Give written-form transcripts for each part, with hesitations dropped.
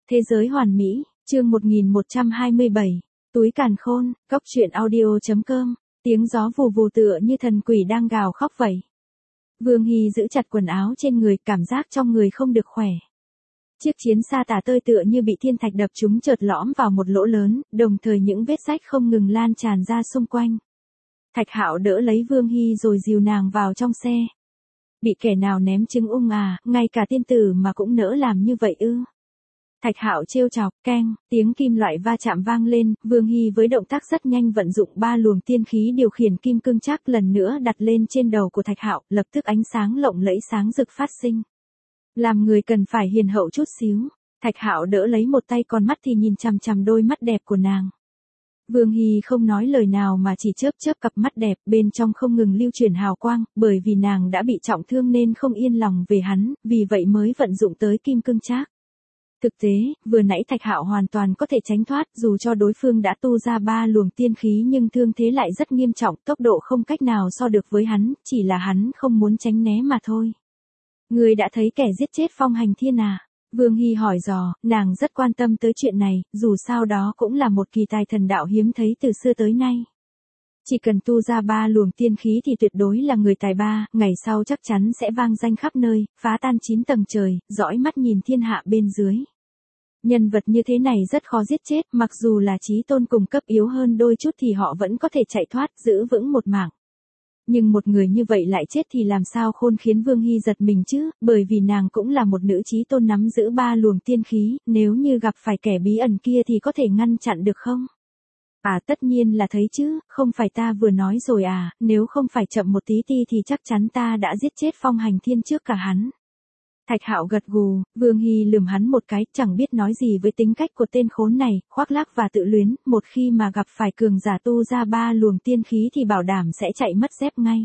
Thế giới hoàn mỹ, chương 1127, túi càn khôn, cốc truyện audio.com, tiếng gió vù vù tựa như thần quỷ đang gào khóc vậy. Vương Hy giữ chặt quần áo trên người, cảm giác trong người không được khỏe. Chiếc chiến sa tả tơi tựa như bị thiên thạch đập trúng chợt lõm vào một lỗ lớn, đồng thời những vết rách không ngừng lan tràn ra xung quanh. Thạch Hạo đỡ lấy Vương Hy rồi dìu nàng vào trong xe. Bị kẻ nào ném trứng ung à, ngay cả tiên tử mà cũng nỡ làm như vậy ư? Thạch Hạo trêu chọc, keng, tiếng kim loại va chạm vang lên, Vương Hy với động tác rất nhanh vận dụng 3 luồng tiên khí điều khiển kim cương trác lần nữa đặt lên trên đầu của Thạch Hạo, lập tức ánh sáng lộng lẫy sáng rực phát sinh. Làm người cần phải hiền hậu chút xíu. Thạch Hạo đỡ lấy một tay, còn mắt thì nhìn chằm chằm đôi mắt đẹp của nàng. Vương Hy không nói lời nào mà chỉ chớp chớp cặp mắt đẹp, bên trong không ngừng lưu chuyển hào quang, bởi vì nàng đã bị trọng thương nên không yên lòng về hắn, vì vậy mới vận dụng tới kim cương trác. Thực tế, vừa nãy Thạch Hạo hoàn toàn có thể tránh thoát, dù cho đối phương đã tu ra 3 luồng tiên khí nhưng thương thế lại rất nghiêm trọng, tốc độ không cách nào so được với hắn, chỉ là hắn không muốn tránh né mà thôi. Ngươi đã thấy kẻ giết chết Phong Hành Thiên à? Vương Hy hỏi dò, nàng rất quan tâm tới chuyện này, dù sao đó cũng là một kỳ tài thần đạo hiếm thấy từ xưa tới nay. Chỉ cần tu ra 3 luồng tiên khí thì tuyệt đối là người tài ba, ngày sau chắc chắn sẽ vang danh khắp nơi, phá tan 9 tầng trời, dõi mắt nhìn thiên hạ bên dưới. Nhân vật như thế này rất khó giết chết, mặc dù là chí tôn cùng cấp yếu hơn đôi chút thì họ vẫn có thể chạy thoát, giữ vững một mạng. Nhưng một người như vậy lại chết thì làm sao khôn, khiến Vương Hy giật mình chứ, bởi vì nàng cũng là một nữ chí tôn nắm giữ 3 luồng tiên khí, nếu như gặp phải kẻ bí ẩn kia thì có thể ngăn chặn được không? À, tất nhiên là thấy chứ, không phải ta vừa nói rồi à, nếu không phải chậm một tí thì chắc chắn ta đã giết chết Phong Hành Thiên trước cả hắn. Thạch Hạo gật gù, Vương Hy lườm hắn một cái, chẳng biết nói gì với tính cách của tên khốn này, khoác lác và tự luyến, một khi mà gặp phải cường giả tu ra 3 luồng tiên khí thì bảo đảm sẽ chạy mất dép ngay.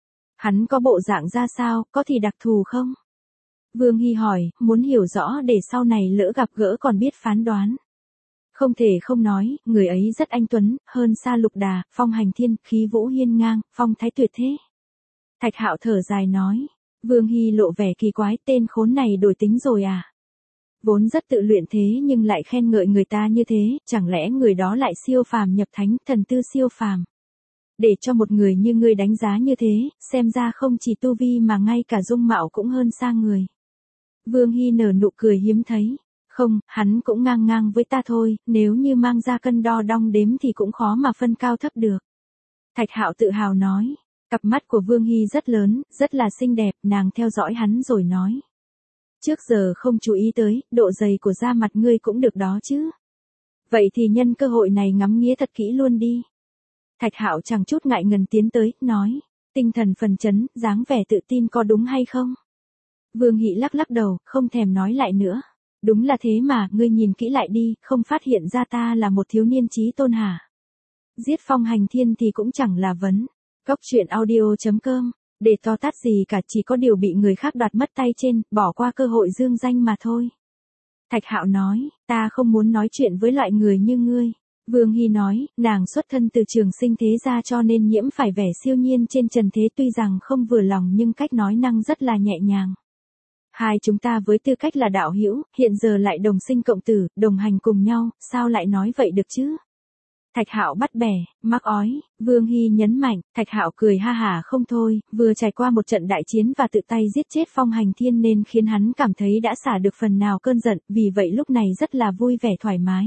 Hắn có bộ dạng ra sao, có thì đặc thù không? Vương Hy hỏi, muốn hiểu rõ để sau này lỡ gặp gỡ còn biết phán đoán. Không thể không nói, người ấy rất anh tuấn, hơn xa Lục Đà, Phong Hành Thiên, khí vũ hiên ngang, phong thái tuyệt thế. Thạch Hạo thở dài nói. Vương Hy lộ vẻ kỳ quái, tên khốn này đổi tính rồi à? Vốn rất tự luyện thế nhưng lại khen ngợi người ta như thế, chẳng lẽ người đó lại siêu phàm nhập thánh, thần tư siêu phàm? Để cho một người như ngươi đánh giá như thế, xem ra không chỉ tu vi mà ngay cả dung mạo cũng hơn xa người. Vương Hy nở nụ cười hiếm thấy. Không, hắn cũng ngang ngang với ta thôi, nếu như mang ra cân đo đong đếm thì cũng khó mà phân cao thấp được. Thạch Hạo tự hào nói. Cặp mắt của Vương Hy rất lớn, rất là xinh đẹp, nàng theo dõi hắn rồi nói. Trước giờ không chú ý tới, độ dày của da mặt ngươi cũng được đó chứ. Vậy thì nhân cơ hội này ngắm nghía thật kỹ luôn đi. Thạch Hạo chẳng chút ngại ngần tiến tới, nói. Tinh thần phấn chấn, dáng vẻ tự tin có đúng hay không? Vương Hy lắc lắc đầu, không thèm nói lại nữa. Đúng là thế mà, ngươi nhìn kỹ lại đi, không phát hiện ra ta là một thiếu niên chí tôn hả? Giết Phong Hành Thiên thì cũng chẳng là vấn. Cốc truyện audio.com, để to tát gì cả, chỉ có điều bị người khác đoạt mất tay trên, bỏ qua cơ hội dương danh mà thôi. Thạch Hạo nói, ta không muốn nói chuyện với loại người như ngươi. Vương Hy nói, nàng xuất thân từ trường sinh thế gia cho nên nhiễm phải vẻ siêu nhiên trên trần thế, tuy rằng không vừa lòng nhưng cách nói năng rất là nhẹ nhàng. Hai chúng ta với tư cách là đạo hữu, hiện giờ lại đồng sinh cộng tử, đồng hành cùng nhau, sao lại nói vậy được chứ? Thạch Hạo bắt bẻ, mắc ói, Vương Hy nhấn mạnh, Thạch Hạo cười ha hả không thôi, vừa trải qua một trận đại chiến và tự tay giết chết Phong Hành Thiên nên khiến hắn cảm thấy đã xả được phần nào cơn giận, vì vậy lúc này rất là vui vẻ thoải mái.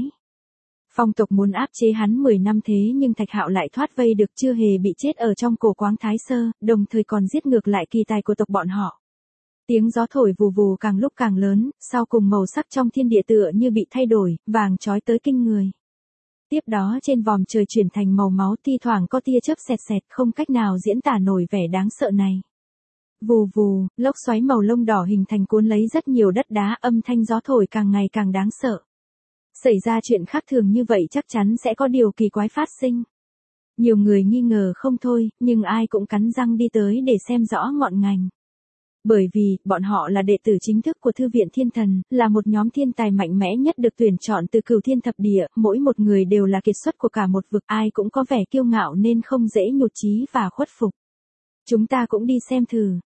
Phong tộc muốn áp chế hắn 10 năm thế nhưng Thạch Hạo lại thoát vây được, chưa hề bị chết ở trong cổ quáng Thái Sơ, đồng thời còn giết ngược lại kỳ tài của tộc bọn họ. Tiếng gió thổi vù vù càng lúc càng lớn, sau cùng màu sắc trong thiên địa tựa như bị thay đổi, vàng chói tới kinh người. Tiếp đó trên vòm trời chuyển thành màu máu, thi thoảng có tia chớp xẹt xẹt, không cách nào diễn tả nổi vẻ đáng sợ này. Vù vù, lốc xoáy màu lông đỏ hình thành cuốn lấy rất nhiều đất đá, âm thanh gió thổi càng ngày càng đáng sợ. Xảy ra chuyện khác thường như vậy chắc chắn sẽ có điều kỳ quái phát sinh. Nhiều người nghi ngờ không thôi, nhưng ai cũng cắn răng đi tới để xem rõ ngọn ngành. Bởi vì, bọn họ là đệ tử chính thức của Thư viện Thiên Thần, là một nhóm thiên tài mạnh mẽ nhất được tuyển chọn từ cửu thiên thập địa, mỗi một người đều là kiệt xuất của cả một vực, ai cũng có vẻ kiêu ngạo nên không dễ nhụt chí và khuất phục. Chúng ta cũng đi xem thử.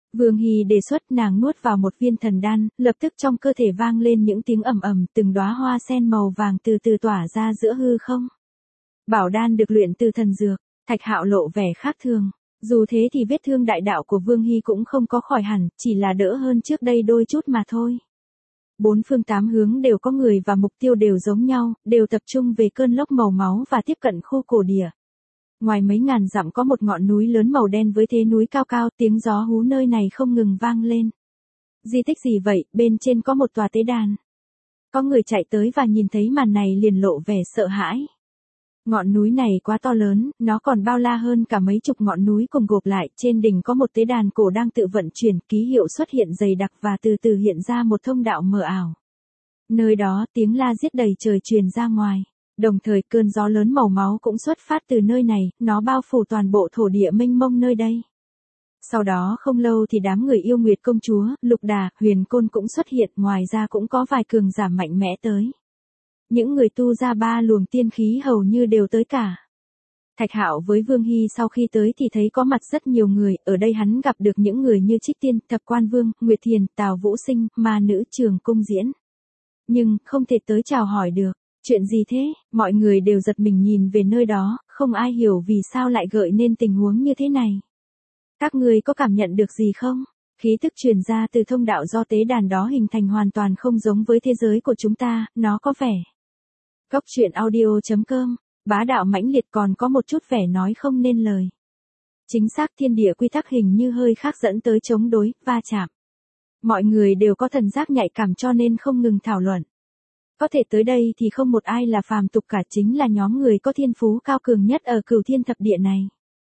Vương Hy đề xuất, nàng nuốt vào một viên thần đan, lập tức trong cơ thể vang lên những tiếng ầm ầm, từng đóa hoa sen màu vàng từ từ tỏa ra giữa hư không. Bảo đan được luyện từ thần dược. Thạch Hạo lộ vẻ khác thường. Dù thế thì vết thương đại đạo của Vương Hy cũng không có khỏi hẳn, chỉ là đỡ hơn trước đây đôi chút mà thôi. Bốn phương tám hướng đều có người và mục tiêu đều giống nhau, đều tập trung về cơn lốc màu máu và tiếp cận khu cổ địa. Ngoài mấy ngàn dặm có một ngọn núi lớn màu đen với thế núi cao cao, tiếng gió hú nơi này không ngừng vang lên. Di tích gì vậy, bên trên có một tòa tế đàn. Có người chạy tới và nhìn thấy màn này liền lộ vẻ sợ hãi. Ngọn núi này quá to lớn, nó còn bao la hơn cả mấy chục ngọn núi cùng gộp lại, trên đỉnh có một tế đàn cổ đang tự vận chuyển, ký hiệu xuất hiện dày đặc và từ từ hiện ra một thông đạo mờ ảo. Nơi đó tiếng la giết đầy trời truyền ra ngoài, đồng thời cơn gió lớn màu máu cũng xuất phát từ nơi này, nó bao phủ toàn bộ thổ địa mênh mông nơi đây. Sau đó không lâu thì đám người yêu Nguyệt công chúa, Lục Đà, Huyền Côn cũng xuất hiện, ngoài ra cũng có vài cường giả mạnh mẽ tới. Những người tu ra ba luồng tiên khí hầu như đều tới cả. Thạch Hạo với Vương Hy sau khi tới thì thấy có mặt rất nhiều người, ở đây hắn gặp được những người như Trích Tiên, Thập Quan Vương, Nguyệt Thiền, Tào Vũ Sinh, Ma Nữ Trường Cung Diễn. Nhưng, không thể tới chào hỏi được. Chuyện gì thế? Mọi người đều giật mình nhìn về nơi đó, không ai hiểu vì sao lại gợi nên tình huống như thế này. Các ngươi có cảm nhận được gì không? Khí tức truyền ra từ thông đạo do tế đàn đó hình thành hoàn toàn không giống với thế giới của chúng ta, nó có vẻ. Góc truyện audio.com, bá đạo mãnh liệt còn có một chút vẻ nói không nên lời. Chính xác thiên địa quy tắc hình như hơi khác dẫn tới chống đối, va chạm. Mọi người đều có thần giác nhạy cảm cho nên không ngừng thảo luận. Có thể tới đây thì không một ai là phàm tục cả, chính là nhóm người có thiên phú cao cường nhất ở Cửu Thiên Thập Địa này.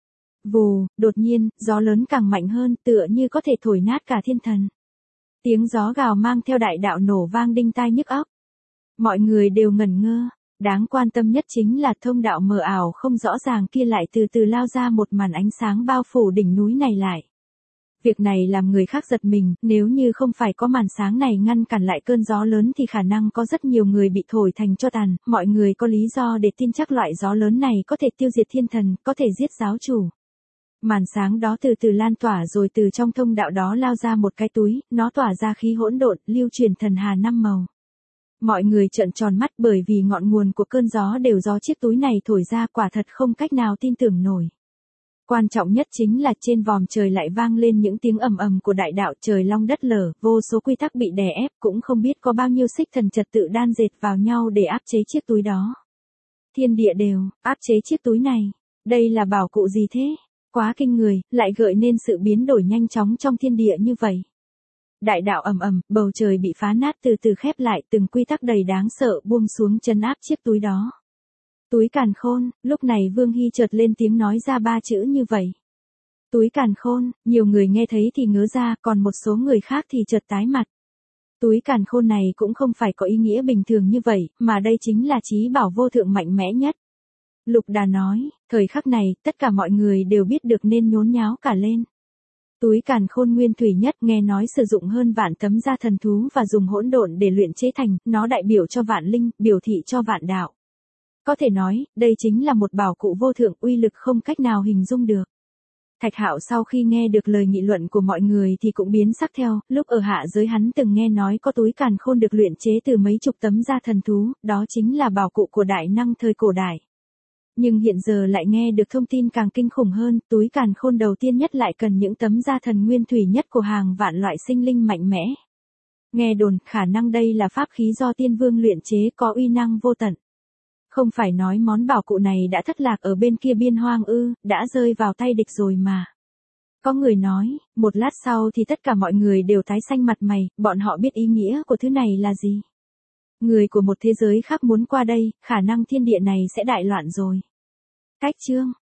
Vù, đột nhiên, gió lớn càng mạnh hơn, tựa như có thể thổi nát cả thiên thần. Tiếng gió gào mang theo đại đạo nổ vang đinh tai nhức óc. Mọi người đều ngẩn ngơ, đáng quan tâm nhất chính là thông đạo mờ ảo không rõ ràng kia lại từ từ lao ra một màn ánh sáng bao phủ đỉnh núi này lại. Việc này làm người khác giật mình, nếu như không phải có màn sáng này ngăn cản lại cơn gió lớn thì khả năng có rất nhiều người bị thổi thành tro tàn, mọi người có lý do để tin chắc loại gió lớn này có thể tiêu diệt thiên thần, có thể giết giáo chủ. Màn sáng đó từ từ lan tỏa rồi từ trong thông đạo đó lao ra một cái túi, nó tỏa ra khí hỗn độn, lưu truyền thần hà 5 màu. Mọi người trợn tròn mắt bởi vì ngọn nguồn của cơn gió đều do chiếc túi này thổi ra, quả thật không cách nào tin tưởng nổi. Quan trọng nhất chính là trên vòm trời lại vang lên những tiếng ầm ầm của đại đạo, trời long đất lở, vô số quy tắc bị đè ép, cũng không biết có bao nhiêu xích thần trật tự đan dệt vào nhau để áp chế chiếc túi đó. Thiên địa đều áp chế chiếc túi này. Đây là bảo cụ gì thế? Quá kinh người, lại gợi nên sự biến đổi nhanh chóng trong thiên địa như vậy. Đại đạo ầm ầm, bầu trời bị phá nát từ từ khép lại, từng quy tắc đầy đáng sợ buông xuống trấn áp chiếc túi đó. Túi càn khôn, lúc này Vương Hy chợt lên tiếng nói ra ba chữ như vậy. Túi càn khôn, nhiều người nghe thấy thì ngớ ra, còn một số người khác thì chợt tái mặt. Túi càn khôn này cũng không phải có ý nghĩa bình thường như vậy, mà đây chính là chí bảo vô thượng mạnh mẽ nhất. Lục Đà nói, thời khắc này, tất cả mọi người đều biết được nên nhốn nháo cả lên. Túi càn khôn nguyên thủy nhất, nghe nói sử dụng hơn vạn tấm da thần thú và dùng hỗn độn để luyện chế thành, nó đại biểu cho vạn linh, biểu thị cho vạn đạo. Có thể nói, đây chính là một bảo cụ vô thượng, uy lực không cách nào hình dung được. Thạch Hạo sau khi nghe được lời nghị luận của mọi người thì cũng biến sắc theo, lúc ở hạ giới hắn từng nghe nói có túi càn khôn được luyện chế từ mấy chục tấm da thần thú, đó chính là bảo cụ của đại năng thời cổ đại. Nhưng hiện giờ lại nghe được thông tin càng kinh khủng hơn, túi càn khôn đầu tiên nhất lại cần những tấm da thần nguyên thủy nhất của hàng vạn loại sinh linh mạnh mẽ. Nghe đồn, khả năng đây là pháp khí do tiên vương luyện chế có uy năng vô tận. Không phải nói món bảo cụ này đã thất lạc ở bên kia biên hoang ư, đã rơi vào tay địch rồi mà. Có người nói, một lát sau thì tất cả mọi người đều tái xanh mặt mày, bọn họ biết ý nghĩa của thứ này là gì. Người của một thế giới khác muốn qua đây, khả năng thiên địa này sẽ đại loạn rồi. Cách chương